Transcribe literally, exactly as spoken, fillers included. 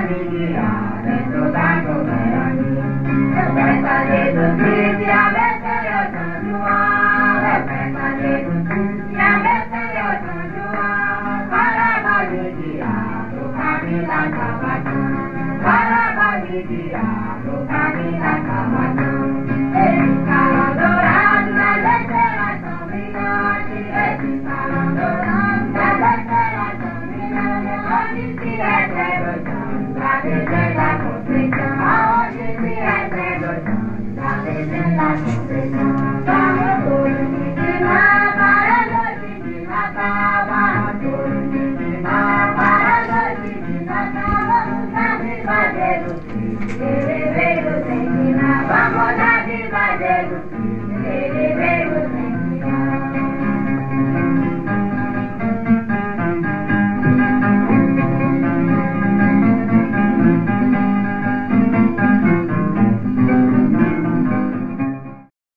me guiar dentro da soberania. Eu peço a Jesus Cristo e a meu Senhor São João. Eu peço a Jesus Cristo e a meu Senhor São João, para nós me guiar pro caminho da salvação, para nós me guiar pro caminho da salvação. Eles falam dourado nas estrelas são brilhantes, eles falam dourado nas estrelas são brilhantes, onde se recebe os santos da descenda da Conceição, aonde se recebe os santos da descenda da Conceição. Vamos todos me ensinar para a noite de Natal, vamos todos me ensinar para a noite de Natal, vamos abrir fazer o Cristo.